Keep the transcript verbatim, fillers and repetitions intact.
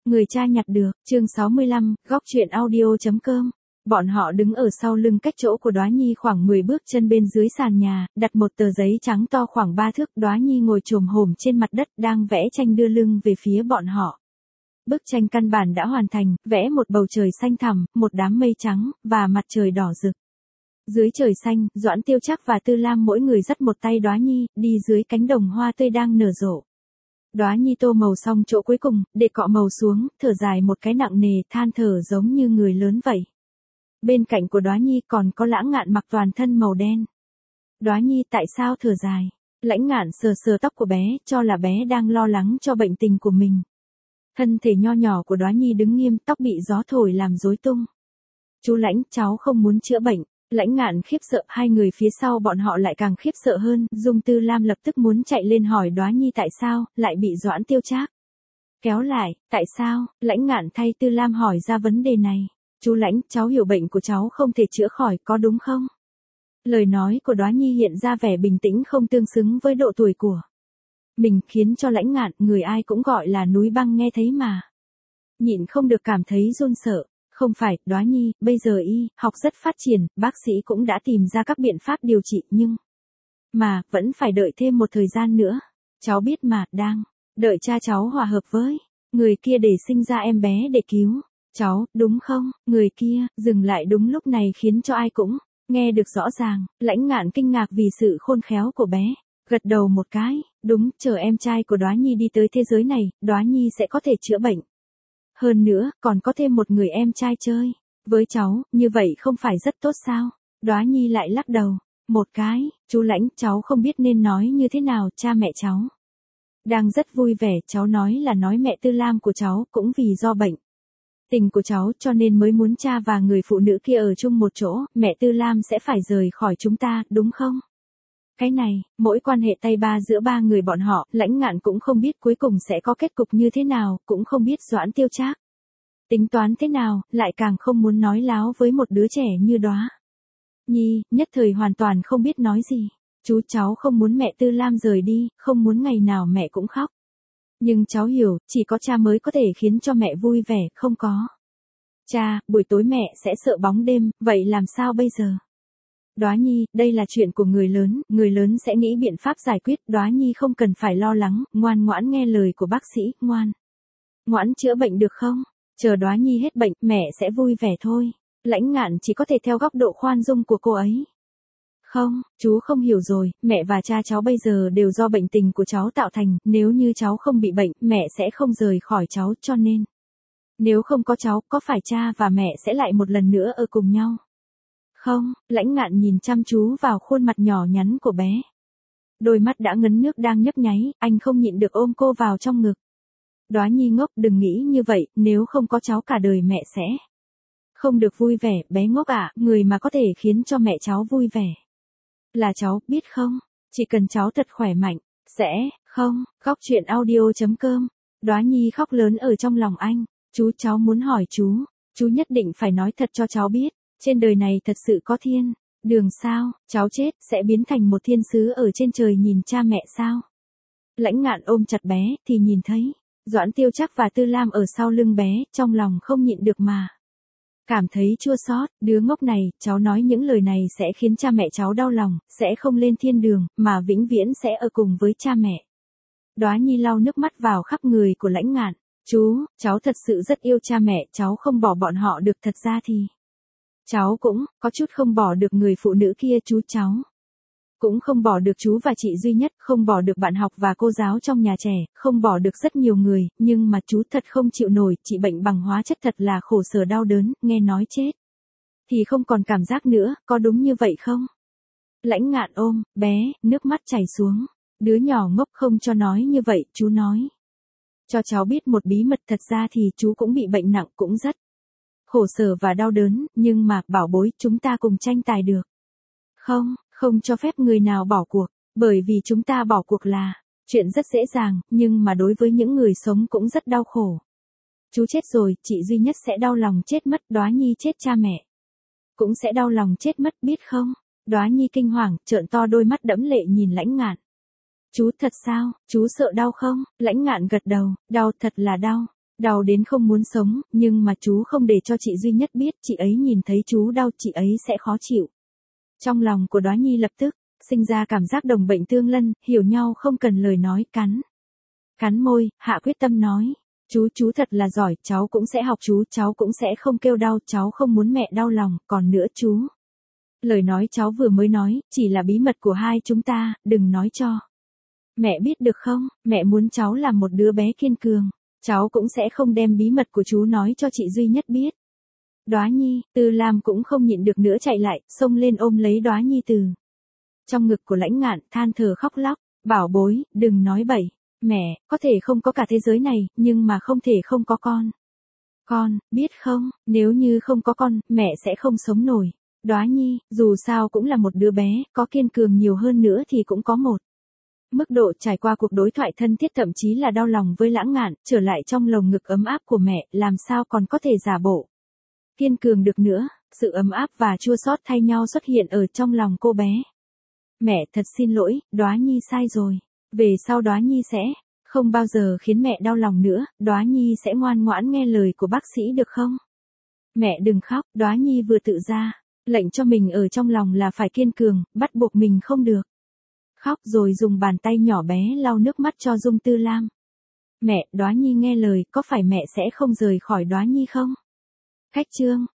Người cha nhặt được, chương sáu mươi lăm, góc truyện audio.com. Bọn họ đứng ở sau lưng cách chỗ của Đóa Nhi khoảng mười bước chân bên dưới sàn nhà, đặt một tờ giấy trắng to khoảng ba thước. Đóa Nhi ngồi chồm hổm trên mặt đất đang vẽ tranh đưa lưng về phía bọn họ. Bức tranh căn bản đã hoàn thành, vẽ một bầu trời xanh thẳm, một đám mây trắng, và mặt trời đỏ rực. Dưới trời xanh, Doãn Tiêu Trác và Tư Lam mỗi người dắt một tay Đóa Nhi, đi dưới cánh đồng hoa tươi đang nở rộ. Đóa Nhi tô màu xong chỗ cuối cùng, để cọ màu xuống, thở dài một cái nặng nề, than thở giống như người lớn vậy. Bên cạnh của Đóa Nhi còn có Lãng Ngạn mặc toàn thân màu đen. Đóa Nhi tại sao thở dài? Lãnh Ngạn sờ sờ tóc của bé, cho là bé đang lo lắng cho bệnh tình của mình. Thân thể nho nhỏ của Đóa Nhi đứng nghiêm, tóc bị gió thổi làm rối tung. Chú Lãnh, cháu không muốn chữa bệnh. Lãnh Ngạn khiếp sợ, hai người phía sau bọn họ lại càng khiếp sợ hơn. Dung Tư Lam lập tức muốn chạy lên hỏi Đóa Nhi tại sao, lại bị Doãn Tiêu Trác kéo lại, tại sao? Lãnh Ngạn thay Tư Lam hỏi ra vấn đề này. Chú Lãnh, cháu hiểu bệnh của cháu không thể chữa khỏi, có đúng không? Lời nói của Đóa Nhi hiện ra vẻ bình tĩnh không tương xứng với độ tuổi của mình, khiến cho Lãnh Ngạn, người ai cũng gọi là núi băng nghe thấy mà nhịn không được cảm thấy run sợ. Không phải, Đóa Nhi, bây giờ y học rất phát triển, bác sĩ cũng đã tìm ra các biện pháp điều trị nhưng mà, vẫn phải đợi thêm một thời gian nữa. Cháu biết mà, đang đợi cha cháu hòa hợp với người kia để sinh ra em bé để cứu cháu, đúng không? Người kia, dừng lại đúng lúc này khiến cho ai cũng nghe được rõ ràng. Lãnh Ngạn kinh ngạc vì sự khôn khéo của bé, gật đầu một cái, đúng, chờ em trai của Đóa Nhi đi tới thế giới này, Đóa Nhi sẽ có thể chữa bệnh. Hơn nữa, còn có thêm một người em trai chơi với cháu, như vậy không phải rất tốt sao? Đóa Nhi lại lắc đầu một cái, chú Lãnh, cháu không biết nên nói như thế nào, cha mẹ cháu đang rất vui vẻ, cháu nói là nói mẹ Tư Lam của cháu cũng vì do bệnh tình của cháu cho nên mới muốn cha và người phụ nữ kia ở chung một chỗ, mẹ Tư Lam sẽ phải rời khỏi chúng ta, đúng không? Cái này, mỗi quan hệ tay ba giữa ba người bọn họ, Lãnh Ngạn cũng không biết cuối cùng sẽ có kết cục như thế nào, cũng không biết Doãn Tiêu Trác tính toán thế nào, lại càng không muốn nói láo với một đứa trẻ như Đóa Nhi, nhất thời hoàn toàn không biết nói gì. Chú cháu không muốn mẹ Tư Lam rời đi, không muốn ngày nào mẹ cũng khóc. Nhưng cháu hiểu, chỉ có cha mới có thể khiến cho mẹ vui vẻ, không có cha, buổi tối mẹ sẽ sợ bóng đêm, vậy làm sao bây giờ? Đóa Nhi, đây là chuyện của người lớn, người lớn sẽ nghĩ biện pháp giải quyết, Đóa Nhi không cần phải lo lắng, ngoan ngoãn nghe lời của bác sĩ, ngoan ngoãn chữa bệnh được không? Chờ Đóa Nhi hết bệnh, mẹ sẽ vui vẻ thôi. Lãnh Ngạn chỉ có thể theo góc độ khoan dung của cô ấy. Không, chú không hiểu rồi, mẹ và cha cháu bây giờ đều do bệnh tình của cháu tạo thành, nếu như cháu không bị bệnh, mẹ sẽ không rời khỏi cháu, cho nên nếu không có cháu, có phải cha và mẹ sẽ lại một lần nữa ở cùng nhau? Không, Lãnh Ngạn nhìn chăm chú vào khuôn mặt nhỏ nhắn của bé. Đôi mắt đã ngấn nước đang nhấp nháy, anh không nhịn được ôm cô vào trong ngực. Đóa Nhi ngốc, đừng nghĩ như vậy, nếu không có cháu cả đời mẹ sẽ không được vui vẻ, bé ngốc ạ, người mà có thể khiến cho mẹ cháu vui vẻ là cháu, biết không? Chỉ cần cháu thật khỏe mạnh, sẽ, không, góc truyện audio.com. Đóa Nhi khóc lớn ở trong lòng anh, chú cháu muốn hỏi chú, chú nhất định phải nói thật cho cháu biết, trên đời này thật sự có thiên đường sao, cháu chết, sẽ biến thành một thiên sứ ở trên trời nhìn cha mẹ sao? Lãnh Ngạn ôm chặt bé, thì nhìn thấy Doãn Tiêu Trác và Tư Lam ở sau lưng bé, trong lòng không nhịn được mà cảm thấy chua xót, đứa ngốc này, cháu nói những lời này sẽ khiến cha mẹ cháu đau lòng, sẽ không lên thiên đường, mà vĩnh viễn sẽ ở cùng với cha mẹ. Đóa Nhi lau nước mắt vào khắp người của Lãnh Ngạn, chú, cháu thật sự rất yêu cha mẹ, cháu không bỏ bọn họ được, thật ra thì cháu cũng có chút không bỏ được người phụ nữ kia, chú cháu cũng không bỏ được chú và chị duy nhất, không bỏ được bạn học và cô giáo trong nhà trẻ, không bỏ được rất nhiều người, nhưng mà chú thật không chịu nổi, chị bệnh bằng hóa chất thật là khổ sở đau đớn, nghe nói chết thì không còn cảm giác nữa, có đúng như vậy không? Lãnh Ngạn ôm bé, nước mắt chảy xuống. Đứa nhỏ ngốc, không cho nói như vậy, chú nói cho cháu biết một bí mật, thật ra thì chú cũng bị bệnh nặng, cũng rất khổ sở và đau đớn, nhưng mà, bảo bối, chúng ta cùng tranh tài được không? Không cho phép người nào bỏ cuộc, bởi vì chúng ta bỏ cuộc là chuyện rất dễ dàng, nhưng mà đối với những người sống cũng rất đau khổ. Chú chết rồi, chị duy nhất sẽ đau lòng chết mất, Đóa Nhi chết, cha mẹ cũng sẽ đau lòng chết mất, biết không? Đóa Nhi kinh hoàng, trợn to đôi mắt đẫm lệ nhìn Lãnh Ngạn. Chú thật sao, chú sợ đau không? Lãnh Ngạn gật đầu, đau, thật là đau. Đau đến không muốn sống, nhưng mà chú không để cho chị duy nhất biết, chị ấy nhìn thấy chú đau, chị ấy sẽ khó chịu. Trong lòng của Đóa Nhi lập tức sinh ra cảm giác đồng bệnh tương lân, hiểu nhau không cần lời nói, cắn. Cắn môi, hạ quyết tâm nói. Chú, chú thật là giỏi, cháu cũng sẽ học chú, cháu cũng sẽ không kêu đau, cháu không muốn mẹ đau lòng, còn nữa chú. Lời nói cháu vừa mới nói, chỉ là bí mật của hai chúng ta, đừng nói cho mẹ biết được không, mẹ muốn cháu là một đứa bé kiên cường, cháu cũng sẽ không đem bí mật của chú nói cho chị duy nhất biết. Đóa Nhi, Tư Lam cũng không nhịn được nữa chạy lại, xông lên ôm lấy Đóa Nhi từ trong ngực của Lãnh Ngạn, than thở khóc lóc, bảo bối, đừng nói bậy, mẹ, có thể không có cả thế giới này, nhưng mà không thể không có con. Con, biết không, nếu như không có con, mẹ sẽ không sống nổi. Đóa Nhi, dù sao cũng là một đứa bé, có kiên cường nhiều hơn nữa thì cũng có một mức độ trải qua cuộc đối thoại thân thiết, thậm chí là đau lòng với Lãng Ngạn, trở lại trong lồng ngực ấm áp của mẹ, làm sao còn có thể giả bộ kiên cường được nữa. Sự ấm áp và chua xót thay nhau xuất hiện ở trong lòng cô bé. Mẹ thật xin lỗi, Đóa Nhi sai rồi. Về sau Đóa Nhi sẽ không bao giờ khiến mẹ đau lòng nữa, Đóa Nhi sẽ ngoan ngoãn nghe lời của bác sĩ được không? Mẹ đừng khóc, Đóa Nhi vừa tự ra lệnh cho mình ở trong lòng là phải kiên cường, bắt buộc mình không được khóc, rồi dùng bàn tay nhỏ bé lau nước mắt cho Dung Tư Lam. Mẹ, Đóa Nhi nghe lời, có phải mẹ sẽ không rời khỏi Đóa Nhi không? Khách trương.